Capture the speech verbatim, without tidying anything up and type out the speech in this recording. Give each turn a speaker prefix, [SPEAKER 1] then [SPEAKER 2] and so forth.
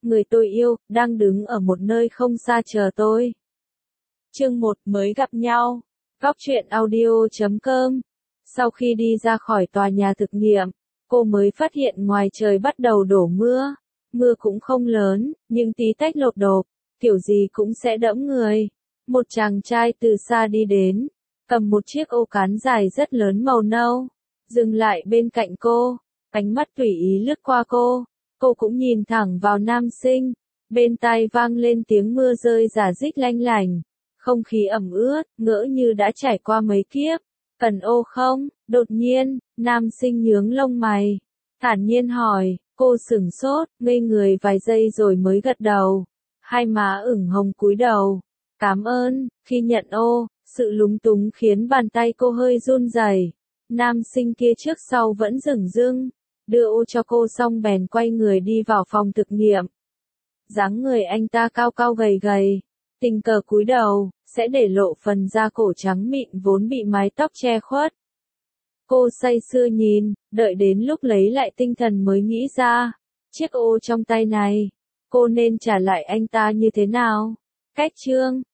[SPEAKER 1] người tôi yêu, đang đứng ở một nơi không xa chờ tôi. Chương một mới gặp nhau. Góc truyện audio chấm com. Sau khi đi ra khỏi tòa nhà thực nghiệm, cô mới phát hiện ngoài trời bắt đầu đổ mưa. Mưa cũng không lớn, nhưng tí tách lột đột, kiểu gì cũng sẽ đẫm người. Một chàng trai từ xa đi đến, cầm một chiếc ô cán dài rất lớn màu nâu, dừng lại bên cạnh cô, ánh mắt tùy ý lướt qua cô. Cô cũng nhìn thẳng vào nam sinh, bên tai vang lên tiếng mưa rơi rả rích lanh lành, không khí ẩm ướt, ngỡ như đã trải qua mấy kiếp. Cần ô không? Đột nhiên, nam sinh nhướng lông mày, thản nhiên hỏi. Cô sửng sốt, ngây người vài giây rồi mới gật đầu, hai má ửng hồng cúi đầu. Cảm ơn. Khi nhận ô, sự lúng túng khiến bàn tay cô hơi run rẩy. Nam sinh kia trước sau vẫn dửng dưng, đưa ô cho cô xong bèn quay người đi vào phòng thực nghiệm. Dáng người anh ta cao cao gầy gầy, tình cờ cúi đầu, sẽ để lộ phần da cổ trắng mịn vốn bị mái tóc che khuất. Cô say sưa nhìn, đợi đến lúc lấy lại tinh thần mới nghĩ ra, chiếc ô trong tay này, cô nên trả lại anh ta như thế nào? Cách chương,